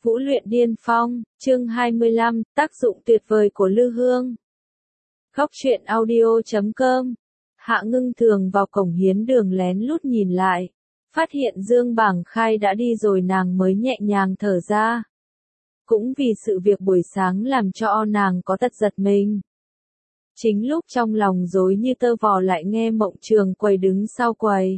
Vũ luyện điên phong, chương 25, tác dụng tuyệt vời của lư hương. Góc truyện audio.com. Hạ Ngưng Thường vào cổng hiến đường lén lút nhìn lại, phát hiện Dương Bảng Khai đã đi rồi, nàng mới nhẹ nhàng thở ra. Cũng vì sự việc buổi sáng làm cho nàng có tật giật mình. Chính lúc trong lòng rối như tơ vò lại nghe Mộng Trường Quầy đứng sau quầy.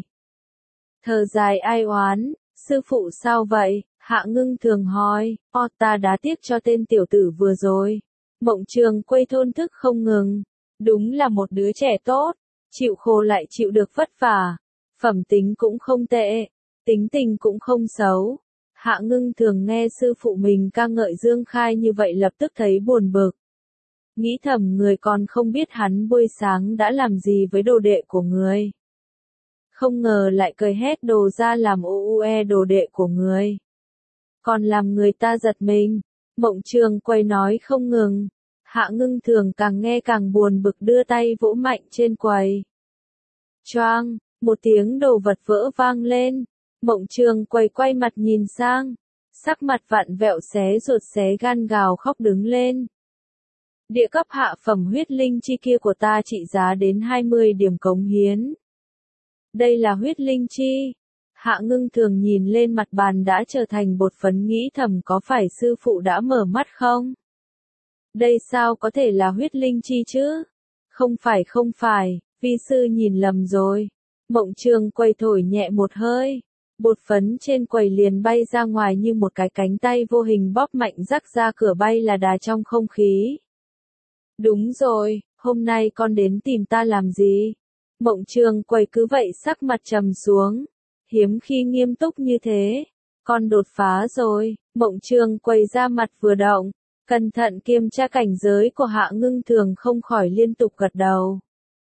Thở dài ai oán, sư phụ sao vậy? Hạ Ngưng Thường hỏi, ta đã tiếc cho tên tiểu tử vừa rồi. Mộng Trường Quầy thôn thức không ngừng. Đúng là một đứa trẻ tốt, chịu khổ lại chịu được vất vả. Phẩm tính cũng không tệ, tính tình cũng không xấu. Hạ Ngưng Thường nghe sư phụ mình ca ngợi Dương Khai như vậy lập tức thấy buồn bực. Nghĩ thầm người còn không biết hắn buổi sáng đã làm gì với đồ đệ của người. Không ngờ lại cười hét đồ ra làm ue đồ đệ của người. Còn làm người ta giật mình. Mộng Trường Quầy nói không ngừng. Hạ Ngưng Thường càng nghe càng buồn bực đưa tay vỗ mạnh trên quầy. Choang, một tiếng đồ vật vỡ vang lên. Mộng Trường Quầy quay mặt nhìn sang. Sắc mặt vặn vẹo xé ruột xé gan gào khóc đứng lên. Địa cấp hạ phẩm huyết linh chi kia của ta trị giá đến 20 điểm cống hiến. Đây là huyết linh chi. Hạ Ngưng Thường nhìn lên mặt bàn đã trở thành bột phấn nghĩ thầm có phải sư phụ đã mở mắt không? Đây sao có thể là huyết linh chi chứ? Không phải, vi sư nhìn lầm rồi. Mộng Trường Quầy thổi nhẹ một hơi. Bột phấn trên quầy liền bay ra ngoài như một cái cánh tay vô hình bóp mạnh rắc ra cửa bay là đà trong không khí. Đúng rồi, hôm nay con đến tìm ta làm gì? Mộng Trường Quầy cứ vậy sắc mặt trầm xuống. Hiếm khi nghiêm túc như thế. Con đột phá rồi. Mộng Trường Quầy ra mặt vừa động. Cẩn thận kiểm tra cảnh giới của Hạ Ngưng Thường không khỏi liên tục gật đầu.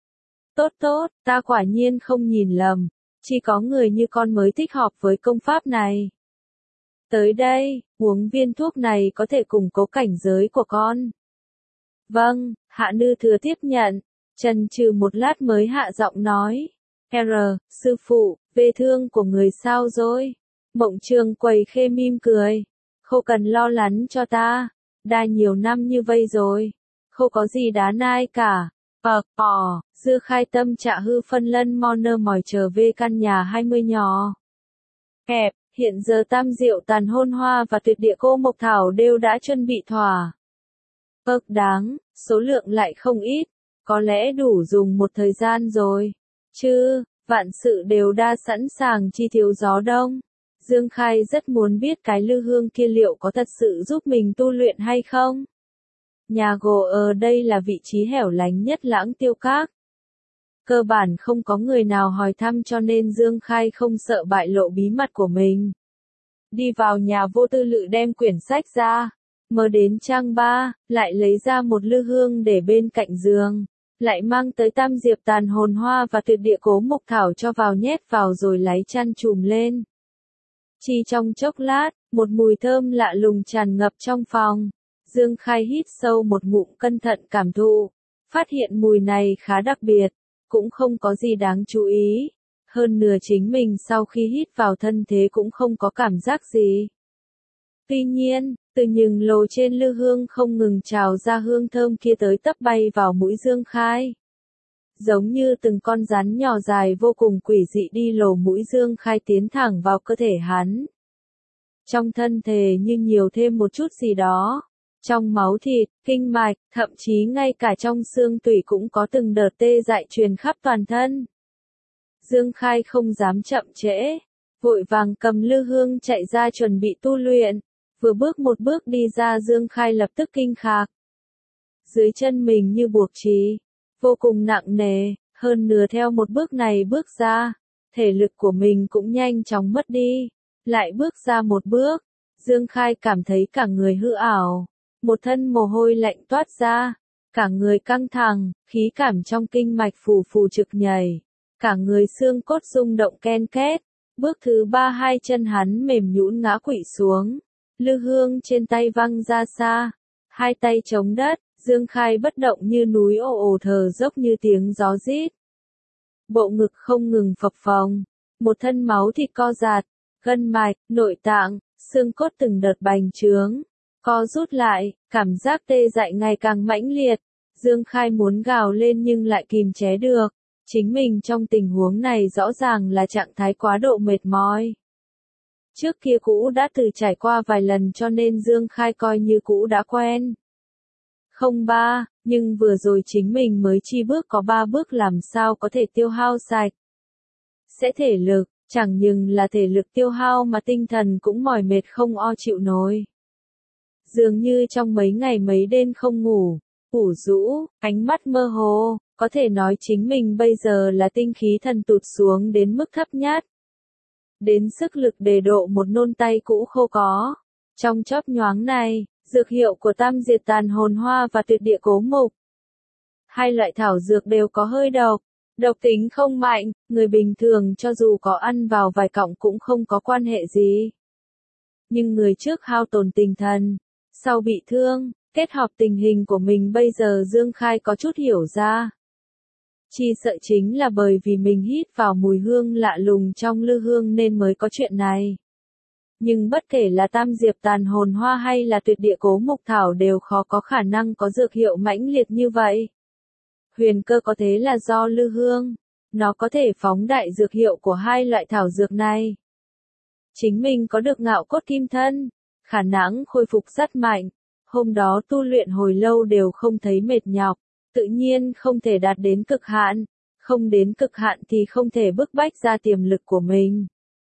Tốt, ta quả nhiên không nhìn lầm. Chỉ có người như con mới thích hợp với công pháp này. Tới đây, uống viên thuốc này có thể củng cố cảnh giới của con. Vâng, Hạ Nư Thừa tiếp nhận. Chần chừ một lát mới hạ giọng nói. Sư phụ, vết thương của người sao rồi? Mộng Trường Quầy khê mỉm cười. Không cần lo lắng cho ta. Đã nhiều năm như vậy rồi. Không có gì đáng nai cả. Dư Khai tâm trạ hư phân lân moner mỏi trở về căn nhà 20 nhỏ. Hẹp, hiện giờ tam diệu tàn hôn hoa và tuyệt địa cô mộc thảo đều đã chuẩn bị thỏa. Đáng, số lượng lại không ít. Có lẽ đủ dùng một thời gian rồi. Chứ, vạn sự đều đã sẵn sàng chi thiếu gió đông. Dương Khai rất muốn biết cái lư hương kia liệu có thật sự giúp mình tu luyện hay không. Nhà gỗ ở đây là vị trí hẻo lánh nhất Lãng Tiêu Các. Cơ bản không có người nào hỏi thăm cho nên Dương Khai không sợ bại lộ bí mật của mình. Đi vào nhà Vô Tư Lự đem quyển sách ra. Mở đến trang 3, lại lấy ra một lư hương để bên cạnh giường. Lại mang tới tam diệp tàn hồn hoa và tuyệt địa cố mộc thảo cho vào nhét vào rồi lấy chăn trùm lên. Chỉ trong chốc lát, một mùi thơm lạ lùng tràn ngập trong phòng. Dương Khai hít sâu một ngụm cẩn thận cảm thụ. Phát hiện mùi này khá đặc biệt, cũng không có gì đáng chú ý. Hơn nửa chính mình sau khi hít vào thân thế cũng không có cảm giác gì. Tuy nhiên, từ những lỗ trên lư hương không ngừng trào ra hương thơm kia tới tấp bay vào mũi Dương Khai. Giống như từng con rắn nhỏ dài vô cùng quỷ dị đi lồ mũi Dương Khai tiến thẳng vào cơ thể hắn. Trong thân thể như nhiều thêm một chút gì đó. Trong máu thịt, kinh mạch, thậm chí ngay cả trong xương tủy cũng có từng đợt tê dại truyền khắp toàn thân. Dương Khai không dám chậm trễ. Vội vàng cầm lư hương chạy ra chuẩn bị tu luyện. Vừa bước một bước đi ra Dương Khai lập tức kinh khạc. Dưới chân mình như buộc chì. Vô cùng nặng nề, hơn nửa theo một bước này bước ra. Thể lực của mình cũng nhanh chóng mất đi. Lại bước ra một bước. Dương Khai cảm thấy cả người hư ảo. Một thân mồ hôi lạnh toát ra. Cả người căng thẳng, khí cảm trong kinh mạch phù phù trực nhảy. Cả người xương cốt rung động ken két. Bước thứ 3 hai chân hắn mềm nhũn ngã quỵ xuống. Lư hương trên tay văng ra xa. Hai tay chống đất, Dương Khai bất động như núi ồ thở dốc như tiếng gió rít. Bộ ngực không ngừng phập phồng. Một thân máu thịt co giạt, gân mạch, nội tạng, xương cốt từng đợt bành trướng, co rút lại, cảm giác tê dại ngày càng mãnh liệt. Dương Khai muốn gào lên nhưng lại kìm chế được. Chính mình trong tình huống này rõ ràng là trạng thái quá độ mệt mỏi. Trước kia cũ đã từ trải qua vài lần cho nên Dương Khai coi như cũ đã quen. Không ba, nhưng vừa rồi chính mình mới chi bước có 3 bước làm sao có thể tiêu hao sạch. Sẽ thể lực, chẳng nhưng là thể lực tiêu hao mà tinh thần cũng mỏi mệt không o chịu nổi. Dường như trong mấy ngày mấy đêm không ngủ, ủ rũ, ánh mắt mơ hồ, có thể nói chính mình bây giờ là tinh khí thần tụt xuống đến mức thấp nhất. Đến sức lực đề độ một nôn tay cũ khô có. Trong chớp nhoáng này, dược hiệu của tam diệt tàn hồn hoa và tuyệt địa cố mục. Hai loại thảo dược đều có hơi độc. Độc tính không mạnh, người bình thường cho dù có ăn vào vài cọng cũng không có quan hệ gì. Nhưng người trước hao tổn tinh thần, sau bị thương, kết hợp tình hình của mình bây giờ Dương Khai có chút hiểu ra. Chỉ sợ chính là bởi vì mình hít vào mùi hương lạ lùng trong lư hương nên mới có chuyện này. Nhưng bất kể là tam diệp tàn hồn hoa hay là tuyệt địa cố mục thảo đều khó có khả năng có dược hiệu mãnh liệt như vậy. Huyền cơ có thế là do lư hương, nó có thể phóng đại dược hiệu của hai loại thảo dược này. Chính mình có được ngạo cốt kim thân, khả năng khôi phục rất mạnh, hôm đó tu luyện hồi lâu đều không thấy mệt nhọc, tự nhiên không thể đạt đến cực hạn, không đến cực hạn thì không thể bức bách ra tiềm lực của mình.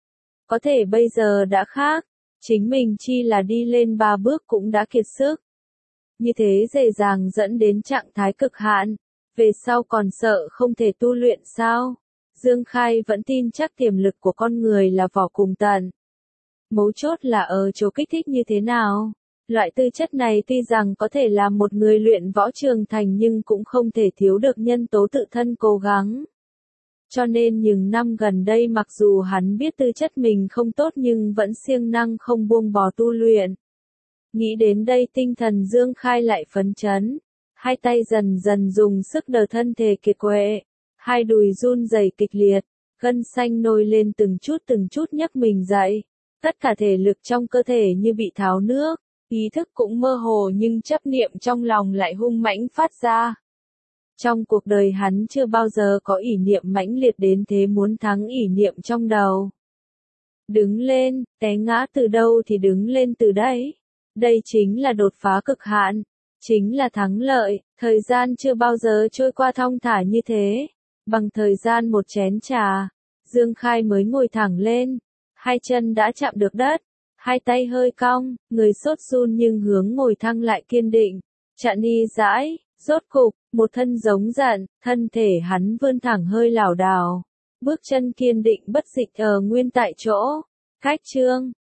Có thể bây giờ đã khác, chính mình chi là đi lên 3 bước cũng đã kiệt sức. Như thế dễ dàng dẫn đến trạng thái cực hạn, về sau còn sợ không thể tu luyện sao? Dương Khai vẫn tin chắc tiềm lực của con người là vỏ cùng tận. Mấu chốt là ở chỗ kích thích như thế nào? Loại tư chất này tuy rằng có thể làm một người luyện võ trường thành nhưng cũng không thể thiếu được nhân tố tự thân cố gắng. Cho nên những năm gần đây mặc dù hắn biết tư chất mình không tốt nhưng vẫn siêng năng không buông bỏ tu luyện. Nghĩ đến đây tinh thần Dương Khai lại phấn chấn. Hai tay dần dần dùng sức đờ thân thể kiệt quệ. Hai đùi run rẩy kịch liệt. Gân xanh nổi lên từng chút nhấc mình dậy. Tất cả thể lực trong cơ thể như bị tháo nước. Ý thức cũng mơ hồ nhưng chấp niệm trong lòng lại hung mãnh phát ra. Trong cuộc đời hắn chưa bao giờ có ý niệm mãnh liệt đến thế muốn thắng ý niệm trong đầu. Đứng lên, té ngã từ đâu thì đứng lên từ đấy. Đây chính là đột phá cực hạn, chính là thắng lợi, thời gian chưa bao giờ trôi qua thong thả như thế. Bằng thời gian một chén trà, Dương Khai mới ngồi thẳng lên, hai chân đã chạm được đất, hai tay hơi cong, người sốt run nhưng hướng ngồi thăng lại kiên định. Chạn ni dãi, rốt cục, một thân giống giận, thân thể hắn vươn thẳng hơi lảo đảo. Bước chân kiên định bất dịch ở nguyên tại chỗ. Cách chương